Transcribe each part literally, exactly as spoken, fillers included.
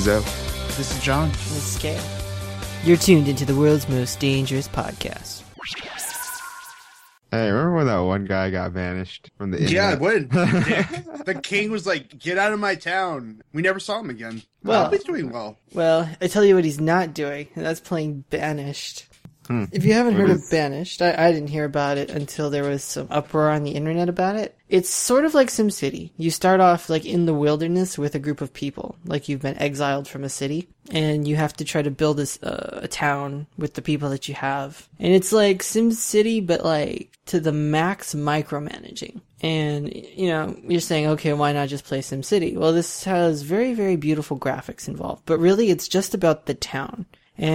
Zoe. This is John. This is Scale. You're tuned into the world's most dangerous podcast. Hey, remember when that one guy got banished from the Yeah, I internet? would. The king was like, get out of my town. We never saw him again. Well, Well- I hope he's doing well. Well, I tell you what he's not doing, and that's playing Banished. Hmm. If you haven't What heard is- of Banished, I, I didn't hear about it until there was some uproar on the internet about it. It's sort of like SimCity. You start off like in the wilderness with a group of people, like you've been exiled from a city, and you have to try to build this, uh, a town with the people that you have. And it's like SimCity, but like to the max micromanaging. And, you know, you're saying, okay, why not just play SimCity? Well, this has very, very beautiful graphics involved, but really it's just about the town.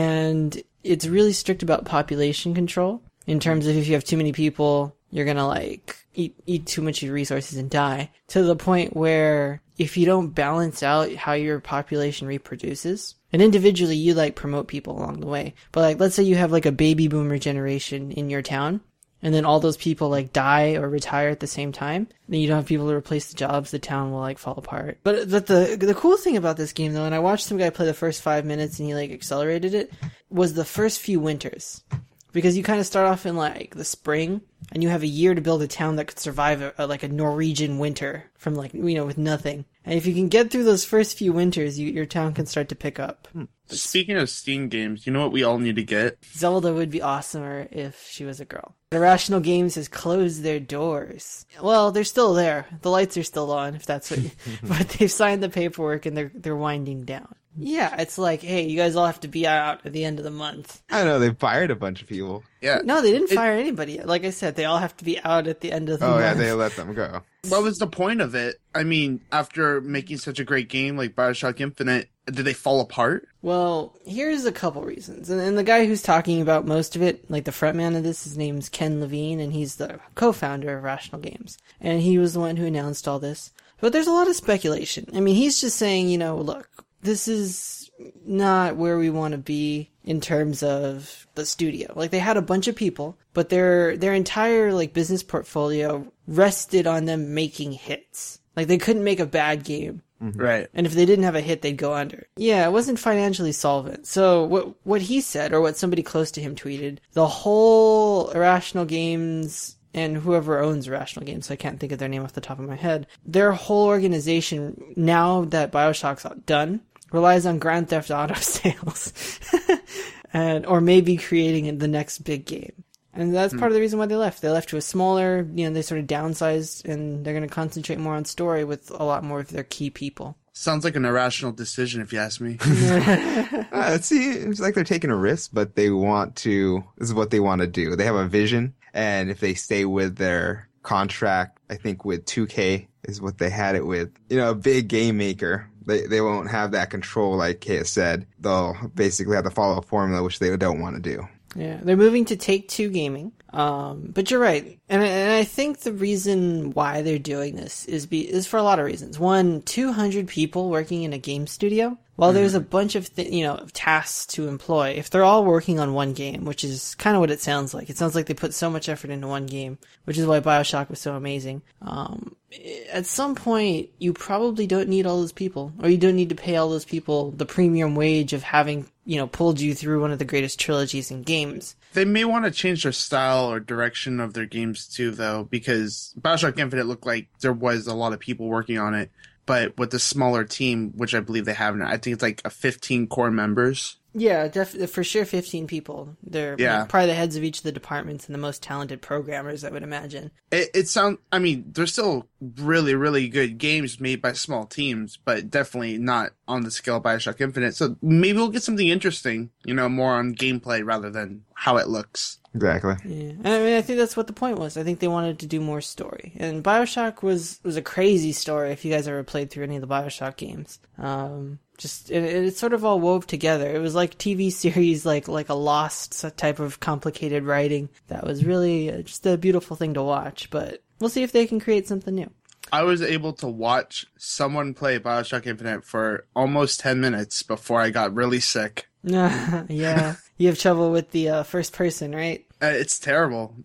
And it's really strict about population control in terms of if you have too many people, you're gonna like eat, eat too much of your resources and die, to the point where if you don't balance out how your population reproduces, and individually you like promote people along the way, but like let's say you have like a baby boomer generation in your town, and then all those people like die or retire at the same time, then you don't have people to replace the jobs, the town will like fall apart. But but the the cool thing about this game though, and I watched some guy play the first five minutes and he like accelerated it, was the first few winters. Because you kind of start off in like the spring, and you have a year to build a town that could survive a, a, like a Norwegian winter from like, you know, with nothing. And if you can get through those first few winters, you, your town can start to pick up. Speaking of Steam games, you know what we all need to get? Zelda would be awesomer if she was a girl. Irrational Games has closed their doors. Well, they're still there. The lights are still on, if that's what you, but they've signed the paperwork and they're they're winding down. Yeah, it's like, hey, you guys all have to be out at the end of the month. I know, they fired a bunch of people. Yeah. No, they didn't It- fire anybody. Like I said, they all have to be out at the end of the Oh, month. yeah, they let them go. What was the point of it? I mean, after making such a great game like Bioshock Infinite, did they fall apart? Well, here's a couple reasons. And, and the guy who's talking about most of it, like the frontman of this, his name's Ken Levine, and he's the co-founder of Rational Games. And he was the one who announced all this. But there's a lot of speculation. I mean, he's just saying, you know, look, this is not where we want to be in terms of the studio. Like, they had a bunch of people, but their their entire, like, business portfolio rested on them making hits. Like, they couldn't make a bad game. Right. And if they didn't have a hit, they'd go under. Yeah, it wasn't financially solvent. So what what he said, or what somebody close to him tweeted, the whole Irrational Games and whoever owns Irrational Games, I can't think of their name off the top of my head, their whole organization, now that Bioshock's done, relies on Grand Theft Auto sales. and Or maybe creating the next big game. And that's part of the reason why they left. They left to a smaller, you know, they sort of downsized, and they're going to concentrate more on story with a lot more of their key people. Sounds like an irrational decision, if you ask me. Uh, it seems like they're taking a risk, but they want to, this is what they want to do. They have a vision, and if they stay with their contract, I think with two K is what they had it with, you know, a big game maker. They they won't have that control, like Kay has said. They'll basically have to follow a formula, which they don't want to do. Yeah, they're moving to Take-Two Gaming. Um, but you're right. And, and I think the reason why they're doing this is be, is for a lot of reasons. One, two hundred people working in a game studio. While there's a bunch of, th- you know, tasks to employ, if they're all working on one game, which is kind of what it sounds like. It sounds like they put so much effort into one game, which is why BioShock was so amazing. Um, at some point, you probably don't need all those people, or you don't need to pay all those people the premium wage of having, you know, pulled you through one of the greatest trilogies in games. They may want to change their style or direction of their games too, though, because Bioshock Infinite looked like there was a lot of people working on it. But with the smaller team, which I believe they have now, I think it's like a fifteen core members. Yeah, def- for sure fifteen people. They're Yeah. probably the heads of each of the departments and the most talented programmers, I would imagine. It, it sounds, I mean, there's still really, really good games made by small teams, but definitely not on the scale of Bioshock Infinite. So maybe we'll get something interesting, you know, more on gameplay rather than how it looks. Exactly. Yeah, and I mean, I think that's what the point was. I think they wanted to do more story, and Bioshock was was a crazy story. If you guys ever played through any of the Bioshock games, um, just it, it sort of all wove together. It was like T V series, like like a Lost type of complicated writing. That was really uh, just a beautiful thing to watch. But we'll see if they can create something new. I was able to watch someone play Bioshock Infinite for almost ten minutes before I got really sick. Yeah, you have trouble with the uh, first person, right? Uh, it's terrible. Mm-hmm.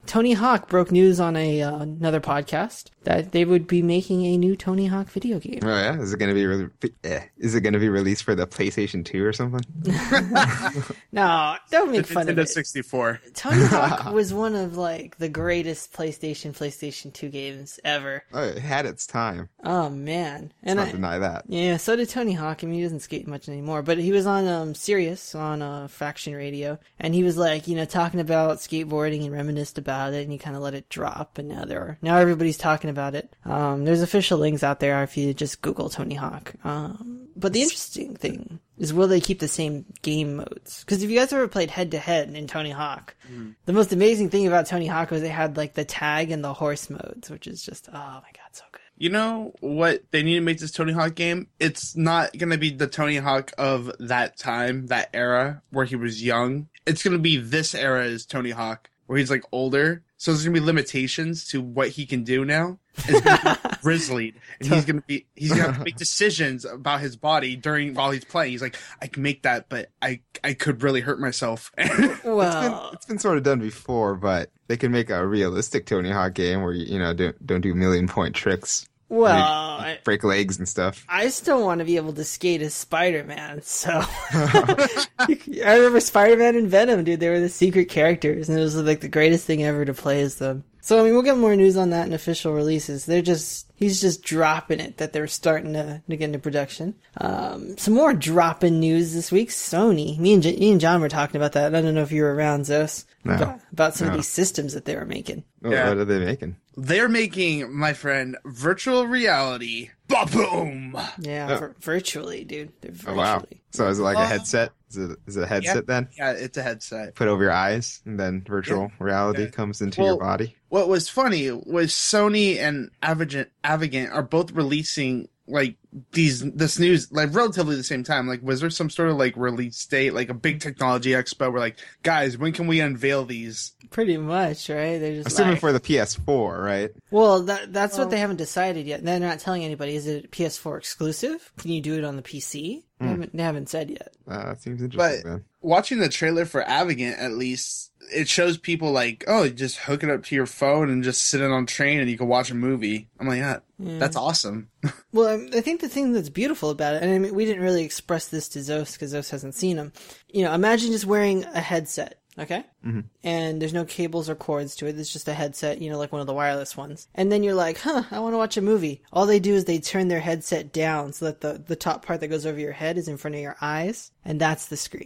Tony Hawk broke news on a uh, another podcast that they would be making a new Tony Hawk video game. Oh yeah, is it going to be re- eh, is it going to be released for the PlayStation two or something? No, don't make fun of Nintendo it. sixty-four. Tony Hawk was one of like the greatest PlayStation PlayStation two games ever. Oh, it had its time. Oh man, Let's and not I, deny that. yeah, so did Tony Hawk. I mean, he doesn't skate much anymore, but he was on um Sirius on uh, Faction Radio, and he was like, you know, talking about skateboarding and reminisced about it, and he kind of let it drop, and now there are now everybody's talking about it. Um, there's official links out there if you just Google Tony Hawk. Um, but the interesting thing is, will they keep the same game modes? Because if you guys ever played head to head in Tony Hawk, mm. the most amazing thing about Tony Hawk was they had like the tag and the horse modes, which is just oh my god, so good. You know what they need to make this Tony Hawk game? It's not going to be the Tony Hawk of that time, that era, where he was young. It's going to be this era's Tony Hawk, where he's like older. So there's going to be limitations to what he can do now. It's going to be grizzled. And he's going to be, he's going to have to make decisions about his body during, while he's playing. He's like, I can make that, but I, I could really hurt myself. Well, it's been, it's been sort of done before, but they can make a realistic Tony Hawk game where you, you know, don't, don't do million point tricks. Well, I, break legs and stuff. I still want to be able to skate as Spider-Man, so... I remember Spider-Man and Venom, dude. They were the secret characters, and it was like the greatest thing ever to play as them. So, I mean, we'll get more news on that in official releases. They're just... He's just dropping it that they're starting to, to get into production. Um, some more dropping news this week. Sony. Me and, J- me and John were talking about that. I don't know if you were around, Zos. No. About, about some no. of these systems that they were making. Oh, Yeah. What are they making? They're making, my friend, virtual reality. Ba-boom! Yeah, Oh. vir- virtually, dude. They're Oh, virtually. wow. So is it like a Uh, headset? Is it, is it a headset yeah. then? Yeah, it's a headset. Put over your eyes, and then virtual reality Yeah. comes into Well, your body? What was funny was Sony and Avigant, Avigant are both releasing like these this news like relatively the same time. Like, was there some sort of like release date, like a big technology expo? Where like, guys, when can we unveil these? Pretty much, right? They're just Assuming like, for the P S four, right? well, that that's Well- what they haven't decided yet. They're not telling anybody. Is it P S four exclusive? Can you do it on the P C? They, haven't, they haven't said yet. Uh, that seems interesting, But- then. Watching the trailer for Avigant, at least, it shows people like, oh, you just hook it up to your phone and just sit in on a train and you can watch a movie. I'm like, yeah, Yeah. that's awesome. Well, I I think the thing that's beautiful about it, and I mean, we didn't really express this to Zos because Zos hasn't seen them. You know, imagine just wearing a headset, okay? Mm-hmm. And there's no cables or cords to it. It's just a headset, you know, like one of the wireless ones. And then you're like, huh, I want to watch a movie. All they do is they turn their headset down so that the, the top part that goes over your head is in front of your eyes, and that's the screen.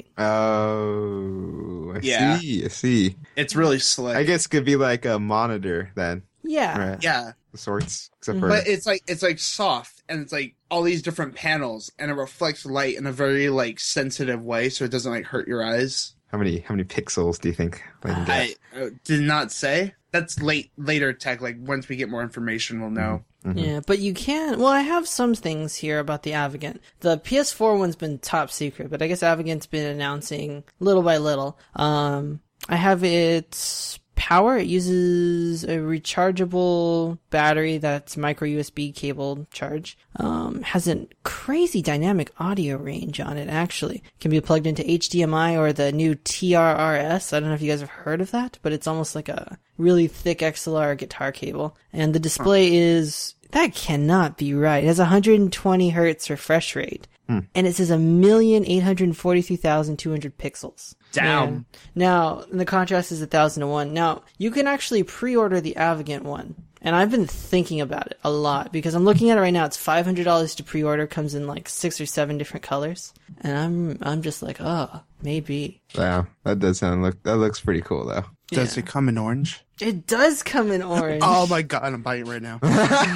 Oh, I Yeah. see, I see. It's really slick. I guess it could be like a monitor then, Yeah. right? yeah. Of sorts, except for... But it's like it's like soft and it's like all these different panels and it reflects light in a very like sensitive way so it doesn't like hurt your eyes. How many how many pixels do you think they can get? I uh, did not say. That's late later tech. Like once we get more information, we'll know. Mhm. Yeah, but you can. Well, I have some things here about the Avigant. The P S four one's been top secret, but I guess Avigant's been announcing little by little. Um, I have its power. It uses a rechargeable battery that's micro U S B cable charge. Um, has a crazy dynamic audio range on it, actually. Can be plugged into H D M I or the new T R R S. I don't know if you guys have heard of that, but it's almost like a really thick X L R guitar cable. And the display is... That cannot be right. It has one hundred twenty hertz refresh rate. Hmm. And it says a million eight hundred forty-three thousand two hundred pixels. Damn. Yeah. Now, and the contrast is one thousand to one. Now, you can actually pre-order the Avigant one. And I've been thinking about it a lot because I'm looking at it right now. It's five hundred dollars to pre-order. Comes in like six or seven different colors. And I'm I'm just like, oh, maybe. Wow, that does sound look that looks pretty cool though. Does Yeah. it come in orange? It does come in orange. Oh my god, I'm biting right now.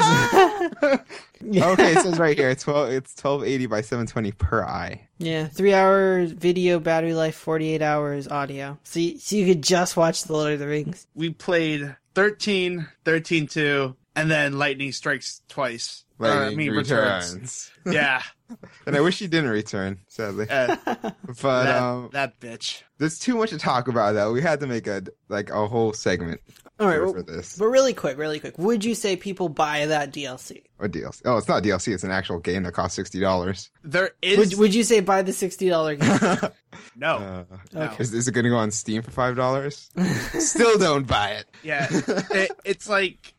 Yeah. Okay, it says right here, twelve it's twelve eighty by seven twenty per eye. Yeah, three hours video battery life, forty-eight hours audio. So you, so you could just watch The Lord of the Rings. We played thirteen, thirteen two, and then Lightning Strikes twice. Uh, I Lightning mean, returns. returns. Yeah. And I wish he didn't return, sadly. Uh, But that, um, that bitch. there's too much to talk about though. We had to make a like a whole segment All right, for, well, for this. but really quick, really quick. Would you say people buy that D L C? Or D L C. Oh, it's not D L C. It's an actual game that costs sixty dollars. There is Would Would you say buy the sixty dollars game? no. Uh, no. Okay. is, is it going to go on Steam for five dollars? Still don't buy it. Yeah, it, it's like.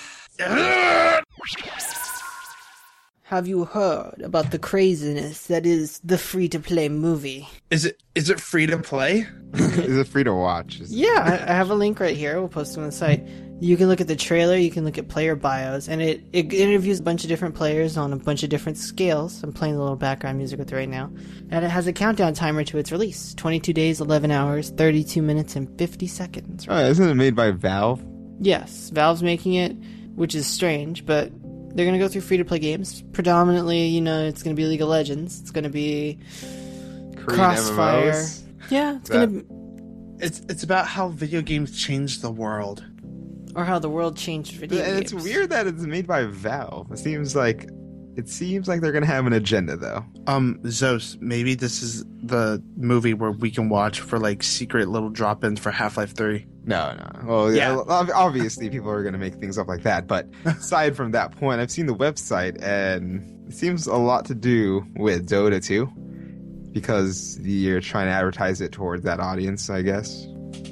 Have you heard about the craziness that is the free-to-play movie? Is it is it free to play? Is it free to watch? Is it- Yeah, I, I have a link right here. We'll post it on the site. You can look at the trailer, you can look at player bios, and it, it interviews a bunch of different players on a bunch of different scales. I'm playing the little background music with it right now. And it has a countdown timer to its release. twenty-two days, eleven hours, thirty-two minutes, and fifty seconds. Oh, isn't it made by Valve? Yes, Valve's making it, which is strange, but they're going to go through free-to-play games. Predominantly, you know, it's going to be League of Legends. It's going to be Korean Crossfire. M M Os? Yeah, it's That- going to be... It's it's about how video games changed the world. Or how the world changed video And games. it's weird that it's made by Valve. It seems like it seems like they're gonna have an agenda, though. Um, Zos, maybe this is the movie where we can watch for like secret little drop-ins for Half-Life three. No, no. Well, Yeah. yeah. ob- Obviously, people are gonna make things up like that. But aside from that point, I've seen the website, and it seems a lot to do with Dota two, because you're trying to advertise it towards that audience, I guess.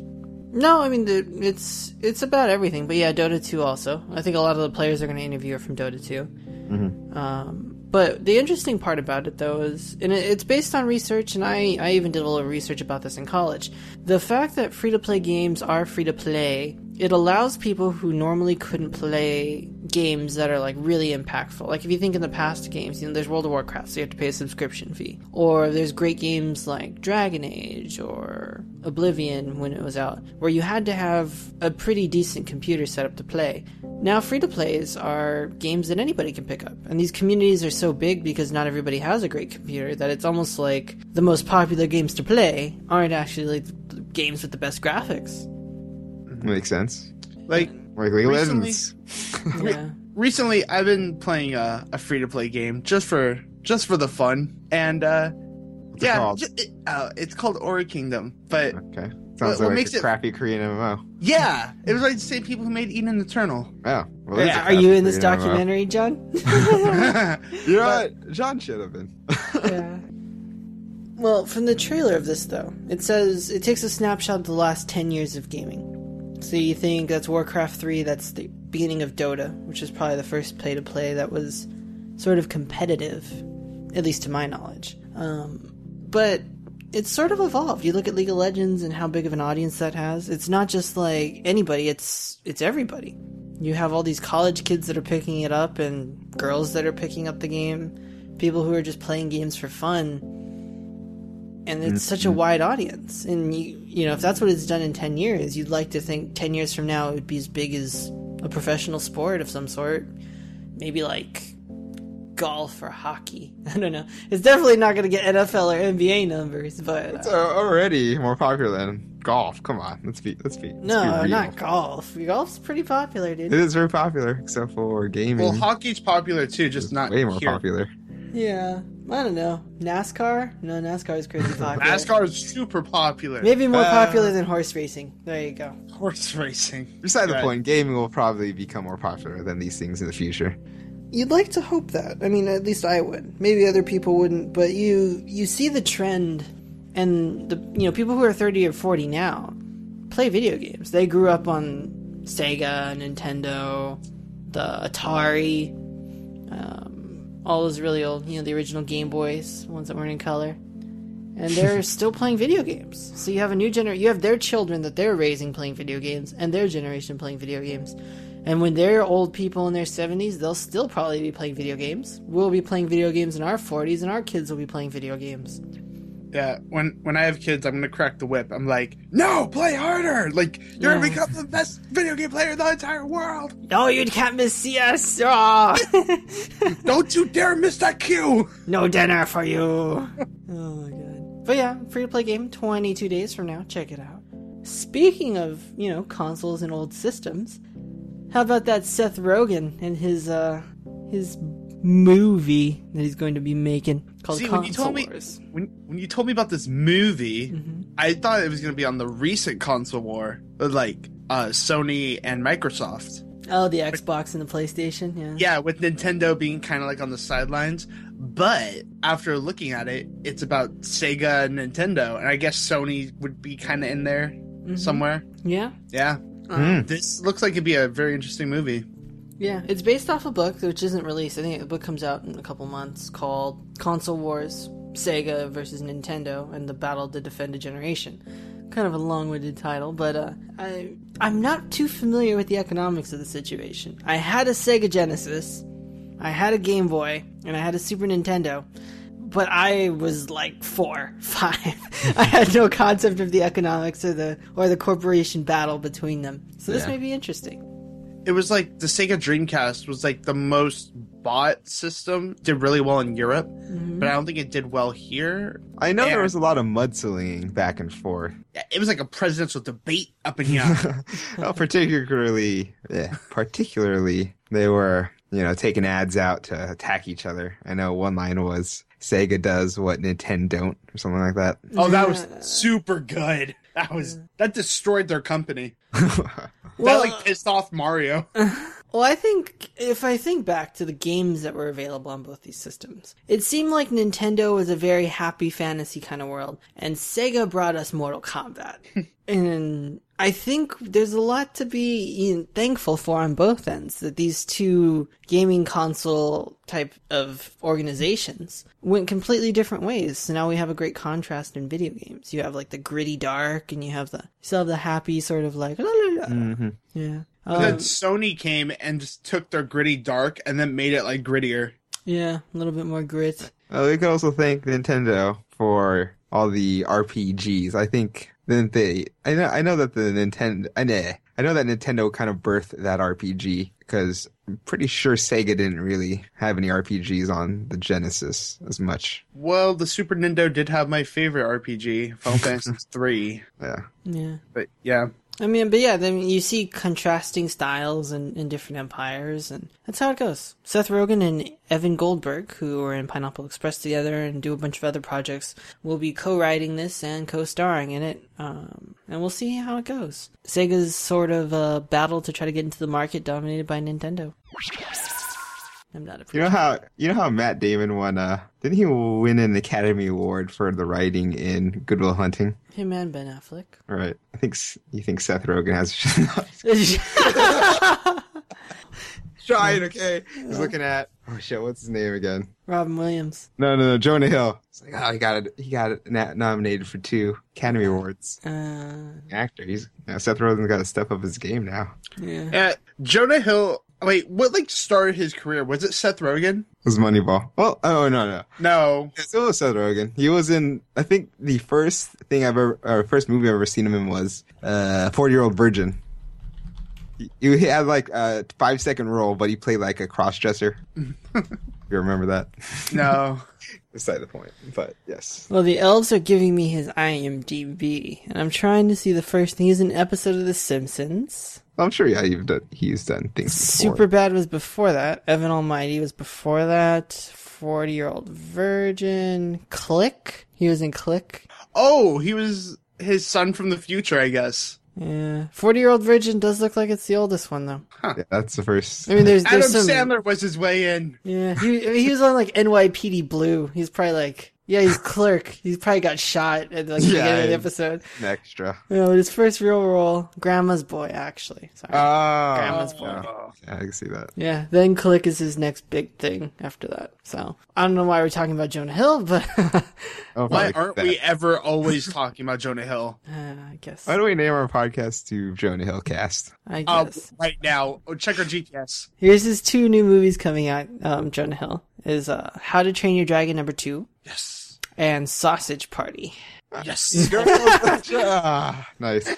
No, I mean, the, it's it's about everything. But yeah, Dota two also. I think a lot of the players are going to interview are from Dota two. Mm-hmm. Um, but the interesting part about it, though, is, and it, it's based on research, and I, I even did a little research about this in college. The fact that free-to-play games are free-to-play, it allows people who normally couldn't play games that are, like, really impactful. Like, if you think in the past games, you know, there's World of Warcraft, so you have to pay a subscription fee. Or there's great games like Dragon Age or Oblivion when it was out, where you had to have a pretty decent computer set up to play. Now, free-to-plays are games that anybody can pick up. And these communities are so big because not everybody has a great computer that it's almost like the most popular games to play aren't actually the games with the best graphics. Makes sense. Like Like League of Recently- Legends. Yeah. recently, I've been playing a, a free-to-play game just for just for the fun, and uh, What's it yeah, called? ju- it, uh, it's called Ori Kingdom. But Okay. What- Sounds what like makes a it- crappy Korean M M O. yeah, it was like the same people who made Eden Eternal. Oh. Well, there's a Are crappy you in this Korean M M O. documentary, John? You know what? John should have been. Yeah. Well, from the trailer of this, though, it says it takes a snapshot of the last ten years of gaming. So you think that's Warcraft three, that's the beginning of Dota, which is probably the first play-to-play that was sort of competitive, at least to my knowledge. Um, but it's sort of evolved. You look at League of Legends and how big of an audience that has. It's not just like anybody, it's it's everybody. You have all these college kids that are picking it up and girls that are picking up the game, people who are just playing games for fun. And it's such a wide audience. And you you know, if that's what it's done in ten years, you'd like to think ten years from now it would be as big as a professional sport of some sort. Maybe like golf or hockey. I don't know. It's definitely not going to get N F L or N B A numbers, but It's uh, uh, already more popular than golf. Come on, let's be let's be. Let's no, be real. not golf. Golf's pretty popular, dude. It is very popular, except for gaming. Well, hockey's popular too, just It's not way more here. popular. Yeah, I don't know. NASCAR? No, NASCAR is crazy popular. NASCAR is super popular. Maybe more Uh, popular than horse racing. There you go. horse racing. Beside the Right. point, gaming will probably become more popular than these things in the future. You'd like to hope that. I mean, at least I would. Maybe other people wouldn't, but you you see the trend, and the you know people who are thirty or forty now play video games. They grew up on Sega, Nintendo, the Atari, um, all those really old, you know, the original Game Boys, ones that weren't in color, and they're still playing video games. So you have a new gener, you have their children that they're raising playing video games, and their generation playing video games. And when they're old people in their seventies, they'll still probably be playing video games. We'll be playing video games in our forties, and our kids will be playing video games. Yeah, when when I have kids, I'm gonna crack the whip. I'm like, no, play harder! Like, you're gonna Yeah. become the best video game player in the entire world! No, you can't miss C S! Oh! Don't you dare miss that cue! No dinner for you! Oh my god. But yeah, free to play game, twenty-two days from now. Check it out. Speaking of, you know, consoles and old systems, how about that Seth Rogen and his, uh, his movie that he's going to be making called See, when Console you told me Wars? when when you told me about this movie, Mhm. I thought it was gonna be on the recent console war, with like uh, Sony and Microsoft. Oh, the Xbox and the PlayStation, yeah. Yeah, with Nintendo being kind of like on the sidelines. But after looking at it, it's about Sega and Nintendo, and I guess Sony would be kind of in there Mhm. somewhere. Yeah. Yeah. Um, This looks like it'd be a very interesting movie. Yeah, it's based off a book which isn't released. I think the book comes out in a couple months called Console Wars: Sega versus Nintendo and the Battle to Defend a Generation. Kind of a long-winded title, but uh, I I'm not too familiar with the economics of the situation. I had a Sega Genesis, I had a Game Boy, and I had a Super Nintendo. But I was like four, five. I had no concept of the economics or the or the corporation battle between them. So this Yeah. may be interesting. It was like the Sega Dreamcast was like the most bought system. Did really well in Europe, Mm-hmm. but I don't think it did well here. I know there And- was a lot of mudslinging back and forth. It was like a presidential debate up in here. Well, particularly, yeah, particularly, they were, you know, taking ads out to attack each other. I know one line was, Sega does what Nintendo don't, or something like that. Oh, that was Yeah. super good. That was that destroyed their company. Well, that like pissed off Mario. Well, I think if I think back to the games that were available on both these systems, it seemed like Nintendo was a very happy fantasy kind of world, and Sega brought us Mortal Kombat. And I think there's a lot to be you know, thankful for on both ends, that these two gaming console type of organizations went completely different ways. So now we have a great contrast in video games. You have like the gritty dark, and you have the you still have the happy sort of like la, la, la. Mhm. Yeah. And then Um, Sony came and just took their gritty dark and then made it like grittier. yeah, a little bit more grit. Well, we could also thank Nintendo for all the R P Gs. I think then they, I know, I know that the Nintendo, I know, I know that Nintendo kind of birthed that R P G because I'm pretty sure Sega didn't really have any R P Gs on the Genesis as much. Well, the Super Nintendo did have my favorite R P G, Final Fantasy three. Yeah. Yeah. But yeah, I mean, but yeah, I mean, you see contrasting styles in, in different empires, and that's how it goes. Seth Rogen and Evan Goldberg, who were in Pineapple Express together and do a bunch of other projects, will be co-writing this and co-starring in it, um, and we'll see how it goes. Sega's sort of a battle to try to get into the market dominated by Nintendo. I'm not a You know how you know how Matt Damon won? Uh, didn't he win an Academy Award for the writing in Good Will Hunting? Him and Ben Affleck. All right, I think S- you think Seth Rogen has. Trying, okay. He's looking at oh shit, what's his name again? Robin Williams. No, no, no, Jonah Hill. It's like oh, he got it. He got it na- nominated for two Academy Awards. Uh, Actor. He's you know, Seth Rogen's got to step up his game now. yeah. uh, Jonah Hill. Wait, what like started his career? Was it Seth Rogen? It was Moneyball. Well, oh no, no. No. It was Seth Rogen. He was in. I think the first thing I've ever, or first movie I've ever seen him in was uh, Forty Year Old Virgin. He, he had like a five second role, but he played like a cross dresser. You remember that? No. Beside the point, but yes. Well, the elves are giving me his I M D B, and I'm trying to see the first thing. He's in an episode of The Simpsons. I'm sure. Yeah, you've done. He's done things before. Superbad was before that. Evan Almighty was before that. forty-year-old Virgin. Click. He was in Click. Oh, he was his son from the future, I guess. Yeah. forty-year-old Virgin does look like it's the oldest one, though. Yeah, that's the first. I mean, there's, Adam there's some... Sandler was his way in. Yeah, he, I mean, he was on, like, N Y P D Blue. He's probably, like... Yeah, he's Clerk. He's probably got shot at, like, the Yeah, beginning of the I- episode. An extra. No, but his first real role, Grandma's Boy, actually. Sorry. Oh, Grandma's boy. Oh. yeah, I can see that. Yeah, then Click is his next big thing after that. So, I don't know why we're talking about Jonah Hill, but Oh, Why probably aren't that. we ever always talking about Jonah Hill? uh, I guess. Why don't we name our podcast to Jonah Hill Cast? I Uh, guess. right now, oh, check our G P S. Here's his two new movies coming out, um, Jonah Hill. Is uh, How to Train Your Dragon number two Yes. and Sausage Party. Yes. Ah, nice.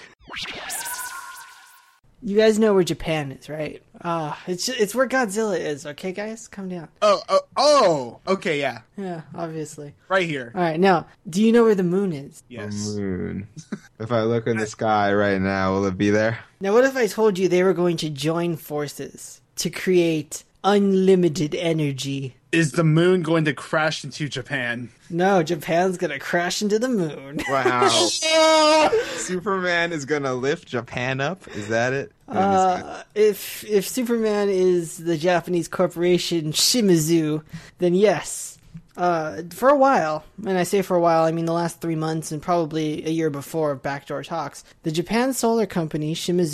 You guys know where Japan is, right? Ah, it's ju- it's where Godzilla is, okay, guys? Calm down. oh, oh, oh, okay, yeah. Yeah, obviously. Right here. Alright, now, do you know where the moon is? Yes. Moon. If I look in the sky right now, will it be there? Now, what if I told you they were going to join forces to create unlimited energy? Is the moon going to crash into Japan? No, Japan's gonna crash into the moon. Wow. Superman is gonna lift Japan up? Is that it? Uh, if if Superman is the Japanese corporation Shimizu, then yes. Uh, for a while, and I say for a while, I mean the last three months and probably a year before backdoor talks, the Japan Solar Company Shimizu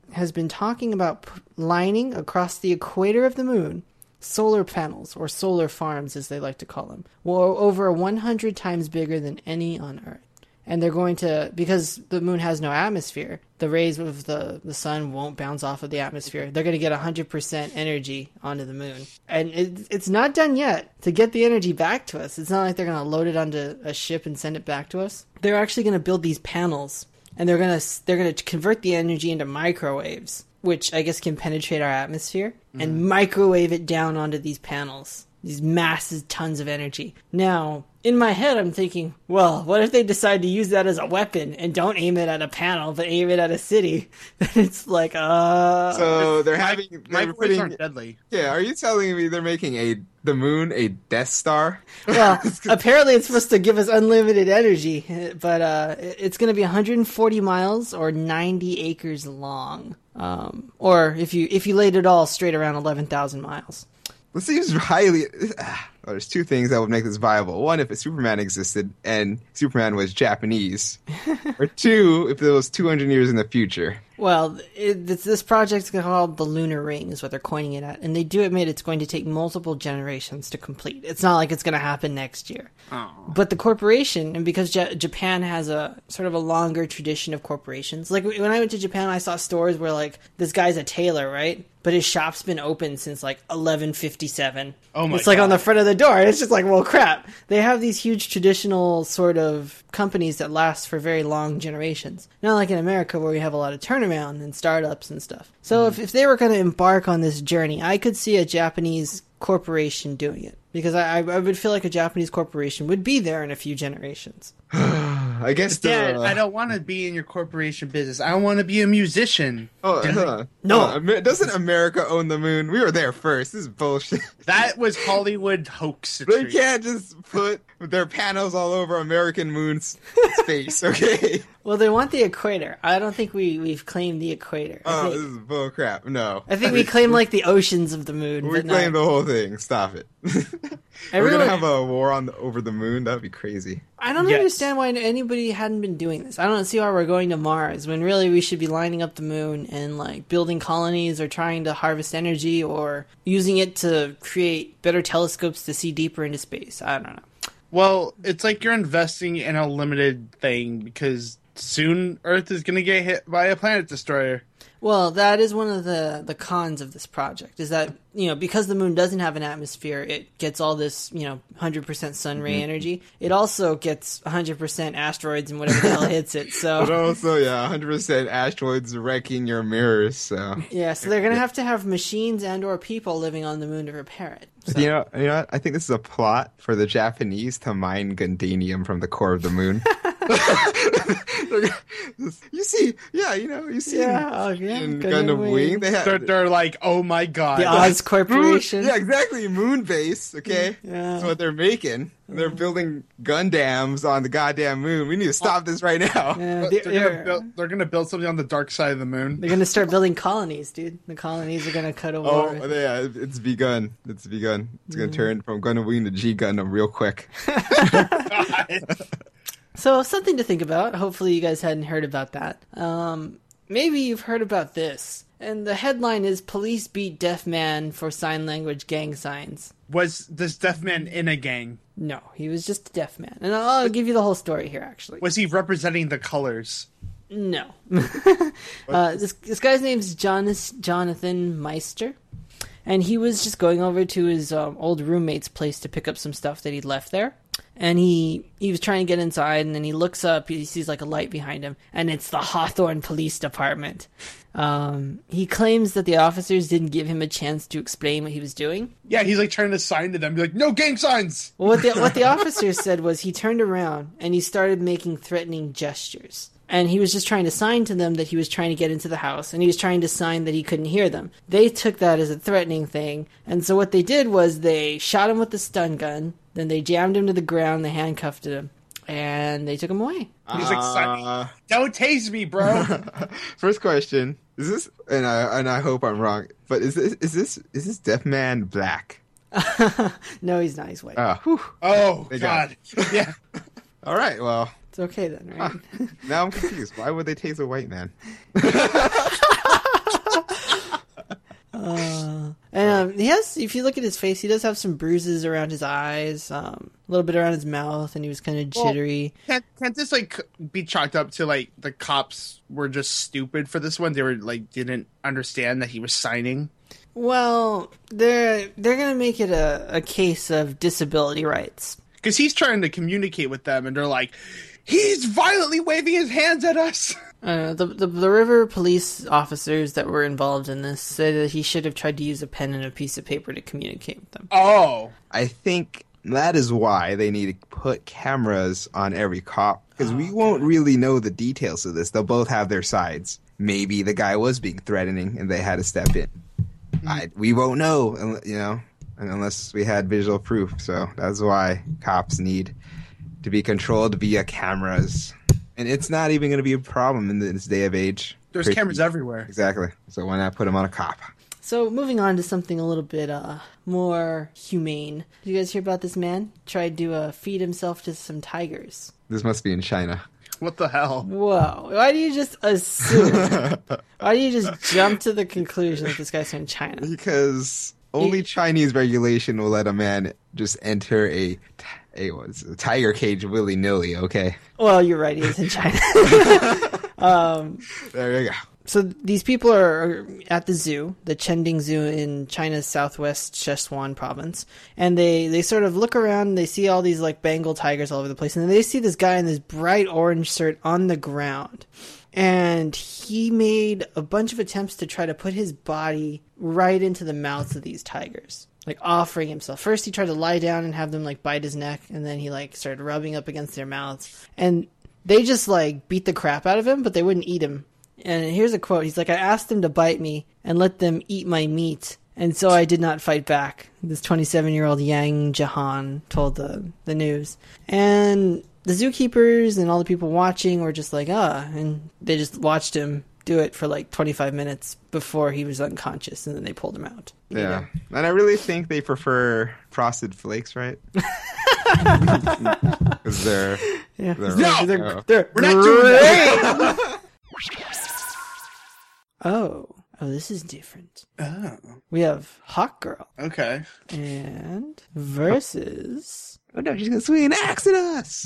has been talking about p- lining across the equator of the moon solar panels, or solar farms as they like to call them, well, over one hundred times bigger than any on Earth. And they're going to, because the moon has no atmosphere, the rays of the, the sun won't bounce off of the atmosphere. They're going to get one hundred percent energy onto the moon. And it, it's not done yet to get the energy back to us. It's not like they're going to load it onto a ship and send it back to us. They're actually going to build these panels, and they're going to they're going to convert the energy into microwaves, which I guess can penetrate our atmosphere, mm-hmm. and microwave it down onto these panels. These massive tons of energy. Now, in my head, I'm thinking, well, what if they decide to use that as a weapon and don't aim it at a panel, but aim it at a city? Then it's like, uh... So they're having... My they're voice putting, aren't deadly. Yeah, are you telling me they're making a the moon a Death Star? Well, apparently it's supposed to give us unlimited energy, but uh, it's going to be one hundred forty miles or ninety acres long. Um, or if you if you laid it all straight, around eleven thousand miles. This seems highly... Well, there's two things that would make this viable. One, if a Superman existed and Superman was Japanese. Or two, if it was two hundred years in the future. Well, it, it's, this project's called the Lunar Ring, is what they're coining it at. And they do admit it's going to take multiple generations to complete. It's not like it's going to happen next year. Oh. But the corporation, and because J- Japan has a sort of a longer tradition of corporations. Like, when I went to Japan, I saw stores where, like, this guy's a tailor, right? But his shop's been open since, like, eleven fifty-seven. Oh my It's, like, God. on the front of the door. It's just like, well, crap. They have these huge traditional sort of companies that last for very long generations. Not like in America where we have a lot of turnaround and startups and stuff. So if, if they were going to embark on this journey, I could see a Japanese corporation doing it. Because I, I would feel like a Japanese corporation would be there in a few generations. I guess the... Dad, I don't want to be in your corporation business. I want to be a musician. Oh, huh. No. Uh, Amer- doesn't America own the moon? We were there first. This is bullshit. That was Hollywood hoax. They can't just put their panels all over American moon's space, okay? Well, they want the equator. I don't think we, we've claimed the equator. I Oh, think, this is bull crap. No. I think we claim like the oceans of the moon. We but not- claim the whole thing. Stop it. We're Everyone- gonna have a war on the, over the moon. That'd be crazy. I don't Yes. understand why anybody hadn't been doing this. I don't see why we're going to Mars when really we should be lining up the moon and like building colonies or trying to harvest energy or using it to create better telescopes to see deeper into space. I don't know. Well, it's like you're investing in a limited thing because soon Earth is going to get hit by a planet destroyer. Well, that is one of the, the cons of this project, is that, you know, because the moon doesn't have an atmosphere, it gets all this, you know, one hundred percent sun ray energy. It also gets one hundred percent asteroids and whatever the hell hits it, But so... also, yeah, one hundred percent asteroids wrecking your mirrors, so... Yeah, so they're going to have to have machines and or people living on the moon to repair it. So. You know, you know what? I think this is a plot for the Japanese to mine Gundanium from the core of the moon. You see, yeah, you know, you see Yeah, in, oh, yeah, in Gundam Gundam Wing. Wing, they have... They're, they're like, oh my god. The Oz Corporation. Moon, yeah, exactly. Moon base. Okay, Yeah. that's what they're making. They're building Gundams on the goddamn moon. We need to stop this right now. Yeah, They're, they're, gonna they're, build, they're gonna build something on the dark side of the moon. they're gonna start building colonies, dude. The colonies are gonna cut a Oh, war. yeah, it's begun. It's begun. It's gonna turn from Gundam Wing to G Gundam real quick. So something to think about. Hopefully you guys hadn't heard about that. Um, maybe you've heard about this. And the headline is Police Beat Deaf Man for Sign Language Gang Signs. Was this deaf man in a gang? No, he was just a deaf man. And I'll, I'll give you the whole story here, actually. Was he representing the colors? No. uh, this this guy's name's Jonas, Jonathan Meister. And he was just going over to his um, old roommate's place to pick up some stuff that he'd left there. And he, he was trying to get inside, and then he looks up, he sees like a light behind him, and it's the Hawthorne Police Department. Um, he claims that the officers didn't give him a chance to explain what he was doing. Yeah, he's like trying to sign to them, be like, no gang signs! Well, what the, what the officers said was he turned around, and he started making threatening gestures. And he was just trying to sign to them that he was trying to get into the house, and he was trying to sign that he couldn't hear them. They took that as a threatening thing, and so what they did was they shot him with the stun gun, then they jammed him to the ground, they handcuffed him, and they took him away. He's like, Uh, "Son, don't tase me, bro. First question: Is this? And I and I hope I'm wrong, but is this is this is this deaf man black? No, he's not. He's white. Ah, whew. Oh, They got God. Yeah. All right. Well, It's okay then, right? now I'm confused. Why would they tase a white man? has, if you look at his face, he does have some bruises around his eyes, um, a little bit around his mouth, and he was kind of jittery. Well, can't, can't this, like, be chalked up to, like, the cops were just stupid for this one? They were, like, didn't understand that he was signing? Well, they're, they're gonna make it a, a case of disability rights. Because he's trying to communicate with them, and they're like, he's violently waving his hands at us! Uh, the, the the river police officers that were involved in this said that he should have tried to use a pen and a piece of paper to communicate with them. Oh. I think that is why they need to put cameras on every cop, because Oh, we won't really know the details of this. They'll both have their sides. Maybe the guy was being threatening and they had to step in. I, we won't know, un- you know, unless we had visual proof. So that's why cops need to be controlled via cameras. And it's not even going to be a problem in this day of age. There's Pretty- cameras everywhere. Exactly. So why not put them on a cop? So moving on to something a little bit uh, more humane. Did you guys hear about this man? Tried to uh, feed himself to some tigers. This must be in China. What the hell? Whoa. Why do you just assume? Why do you just jump to the conclusion that this guy's from China? Because only He- Chinese regulation will let a man just enter a, a, what is it, a tiger cage willy-nilly, okay? Well, you're right. He is in China. um, There you go. so these people are at the zoo, the Chending Zoo in China's southwest Sichuan province, and they, they sort of look around, they see all these like Bengal tigers all over the place, and then they see this guy in this bright orange shirt on the ground. And he made a bunch of attempts to try to put his body right into the mouths of these tigers, like offering himself. First, he tried to lie down and have them like bite his neck, and then he like started rubbing up against their mouths. And they just like beat the crap out of him, but they wouldn't eat him. And here's a quote. He's like, I asked them to bite me and let them eat my meat, and so I did not fight back. This twenty-seven-year-old Yang Jahan told the, the news. And the zookeepers and all the people watching were just like, ah, and they just watched him do it for like twenty-five minutes before he was unconscious, and then they pulled him out. You Yeah. know? And I really think they prefer Frosted Flakes, right? Because they're... Yeah. They're- They're, No! they're, they're We're not doing that. Oh. Oh, this is different. Oh. We have Hawk Girl Okay. and versus Oh no, she's going to swing an axe at us!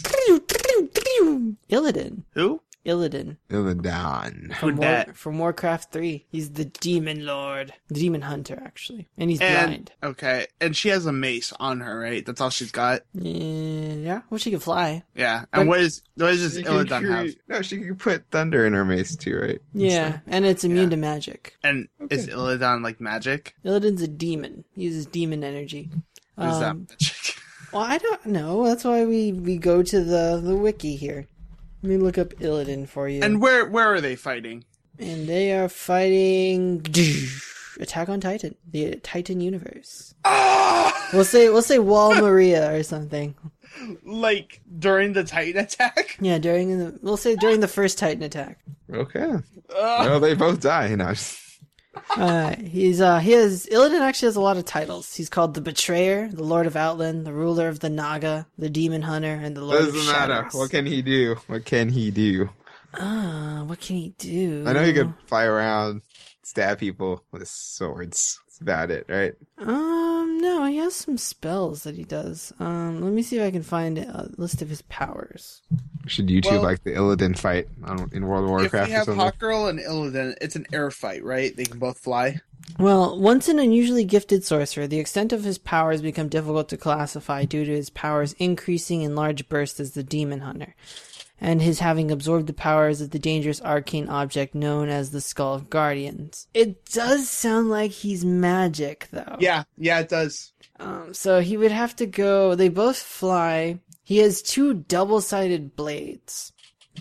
Illidan. Who? Illidan Illidan. from, Who War- dat? from Warcraft three. He's the demon lord. The demon hunter, actually. And he's And, blind. okay. And she has a mace on her, right? That's all she's got? Yeah. Well, she can fly. Yeah. And But- what is, what does She this can Illidan have? create- No, she can put thunder in her mace too, right? Yeah. And it's immune Yeah. to magic. And is Illidan like magic? Illidan's a demon. He uses demon energy. Is that Um, magic? Well, I don't know. That's why we, we go to the, the wiki here. Let me look up Illidan for you. And where where are they fighting? And they are fighting Attack on Titan, the Titan universe. Ah! We'll say we'll say Wall Maria or something. Like during the Titan attack? Yeah, during the we'll say during the first Titan attack. Okay. Ah. No, they both die. No, just- Uh, he's uh he has Illidan actually has a lot of titles. He's called the Betrayer, the Lord of Outland, the Ruler of the Naga, the Demon Hunter, and the Lord of doesn't matter. Shadows. What can he do? What can he do? Ah, what can he do? I know he could fly around, stab people with swords. That's about it, right? Um, no, he has some spells that he does. Um, let me see if I can find a list of his powers. We should YouTube Well- like the Illidan fight on, in World of If Warcraft we or have something. Hawkgirl and Illidan, it's an air fight, right? They can both fly. Well, once an unusually gifted sorcerer, the extent of his powers become difficult to classify due to his powers increasing in large bursts as the Demon Hunter, and his having absorbed the powers of the dangerous arcane object known as the Skull of Guardians. It does sound like he's magic, though. Yeah, yeah, it does. Um, so he would have to go. They both fly. He has two double-sided blades.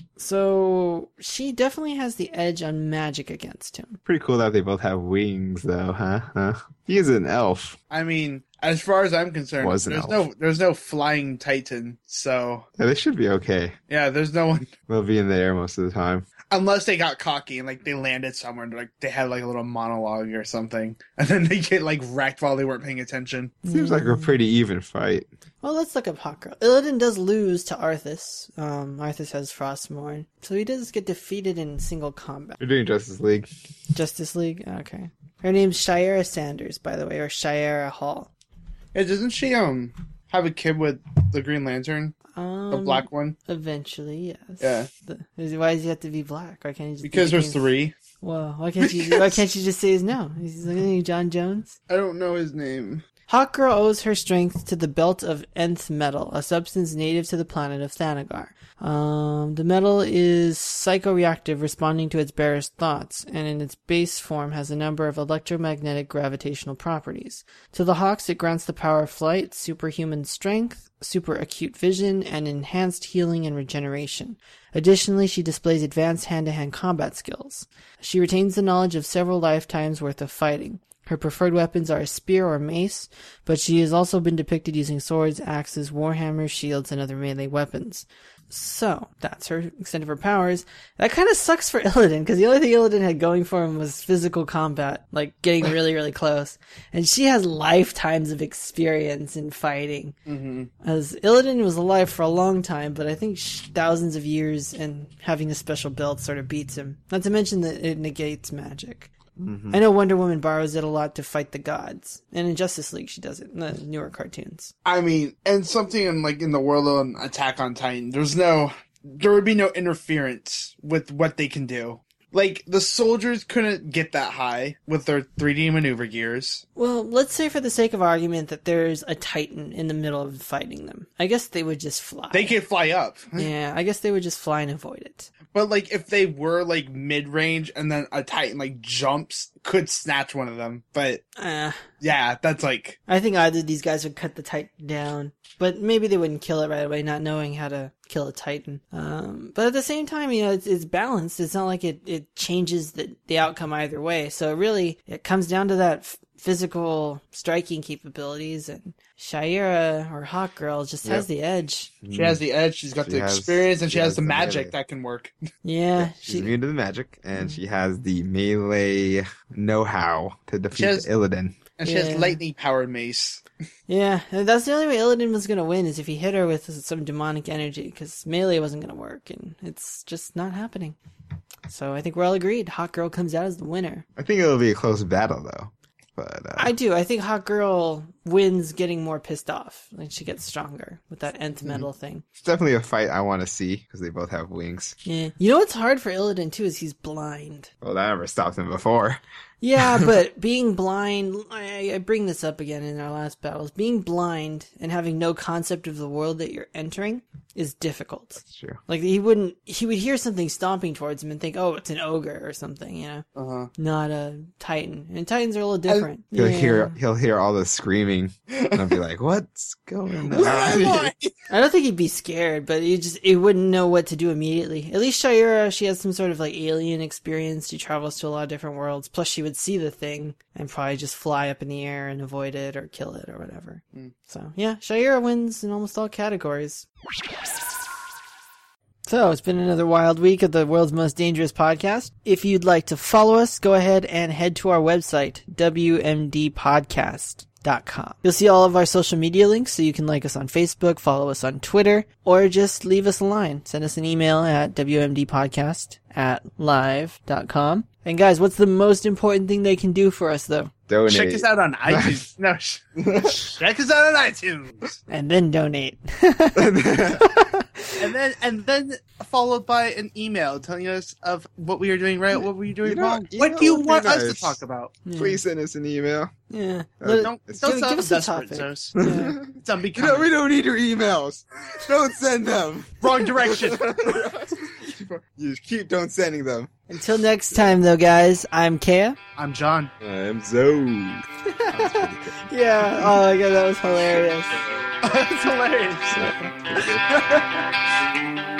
So she definitely has the edge on magic against him. Pretty cool that they both have wings, though, huh? Huh? He is an elf. I mean, as far as I'm concerned, Was an there's elf. no there's no flying Titan, so Yeah, they should be okay. yeah, there's no one They'll be in the air most of the time. unless they got cocky and like they landed somewhere and like they had like a little monologue or something, and then they get like wrecked while they weren't paying attention. Seems like a pretty even fight. Well, let's look up Hawkgirl. Illidan does lose to Arthas. Um, Arthas has Frostmourne. So he does get defeated in single combat. You're doing Justice League. Justice League? Okay. Her name's Shiera Sanders, by the way, or Shiera Hall. Yeah, doesn't she um have a kid with the Green Lantern, Um, the black one? Eventually, yes. Yeah. The, why does he have to be black? Why can't he just Because be there's three. Well, why can't you? Why can't you just say his no? He's like, hey, John Jones. I don't know his name. Hawkgirl owes her strength to the belt of nth metal, a substance native to the planet of Thanagar. Um, the metal is psychoreactive, responding to its bearer's thoughts, and in its base form has a number of electromagnetic gravitational properties. To the Hawks, it grants the power of flight, superhuman strength, super acute vision, and enhanced healing and regeneration. Additionally, she displays advanced hand-to-hand combat skills. She retains the knowledge of several lifetimes worth of fighting. Her preferred weapons are a spear or mace, but she has also been depicted using swords, axes, warhammers, shields, and other melee weapons. So, that's her extent of her powers. That kind of sucks for Illidan, because the only thing Illidan had going for him was physical combat, like getting really, really close. And she has lifetimes of experience in fighting. Mm-hmm. As Illidan was alive for a long time, but I think sh- thousands of years and having a special belt sort of beats him. Not to mention that it negates magic. Mm-hmm. I know Wonder Woman borrows it a lot to fight the gods, and in Justice League she does it in the newer cartoons. I mean, and something in like in the world of Attack on Titan, there's no, there would be no interference with what they can do. Like, the soldiers couldn't get that high with their three D maneuver gears. Well, let's say for the sake of argument that there's a Titan in the middle of fighting them. I guess they would just fly. They could fly up. Yeah, I guess they would just fly and avoid it. But, like, if they were, like, mid-range and then a Titan, like, jumps, could snatch one of them. But, Uh, yeah, that's, like... I think either of these guys would cut the Titan down. But maybe they wouldn't kill it right away, not knowing how to kill a Titan. Um, but at the same time, you know, it's, it's balanced. It's not like it, it changes the, the outcome either way. So really, it comes down to that f- physical striking capabilities, and Shiera, or Hawkgirl, just Yep. has the edge. She has the edge, she's got She the has- experience, and she, she has, has the the magic melee. that can work. Yeah, She's she, immune to the magic, and she has the melee know-how to defeat has- Illidan. And she Yeah. has lightning-powered mace. yeah, and that's the only way Illidan was gonna win, is if he hit her with some demonic energy, because melee wasn't gonna work, and it's just not happening. So I think we're all agreed. Hawkgirl comes out as the winner. I think it'll be a close battle, though. But uh, I do. I think Hawkgirl wins getting more pissed off. Like, she gets stronger with that nth metal thing. it's definitely a fight I want to see, because they both have wings. Yeah. You know what's hard for Illidan, too, is he's blind. Well, that never stopped him before. Yeah, but being blind, I, I bring this up again in our last battles, being blind and having no concept of the world that you're entering is difficult. That's true. Like, he wouldn't, he would hear something stomping towards him and think, oh, it's an ogre or something, you know? Uh-huh. Not a titan. And titans are a little different. He'll Yeah. hear he'll hear all the screaming, and I'll be like, "What's going Where am on?" I? I don't think he'd be scared, but he just he wouldn't know what to do immediately. At least Shiera, she has some sort of like alien experience. She travels to a lot of different worlds. Plus, she would see the thing and probably just fly up in the air and avoid it or kill it or whatever. Mm. So yeah, Shiera wins in almost all categories. So, it's been another wild week of the world's most dangerous podcast. If you'd like to follow us, go ahead and head to our website, w m d podcast dot com. You'll see all of our social media links, so you can like us on Facebook, follow us on Twitter, or just leave us a line. Send us an email at w m d podcast at live dot com. And guys, what's the most important thing they can do for us, though? Donate. Check us out on iTunes. No, sh- check us out on iTunes. And then donate. And then and then followed by an email telling us of what we are doing right, what we are doing You know- wrong. you What know do you what would be want us nice? to talk about? Please send us an email. Yeah. Uh, Let- Don't It's- don't give- sound give us a desperate, topic. Zeus. Yeah. It's unbecoming. You know, we don't need your emails. Don't send them. Wrong direction. You keep don't sending them. Until next time, though, guys, I'm Kea. I'm John. I'm Zoe. Yeah. Oh my god, that was hilarious. It's hilarious.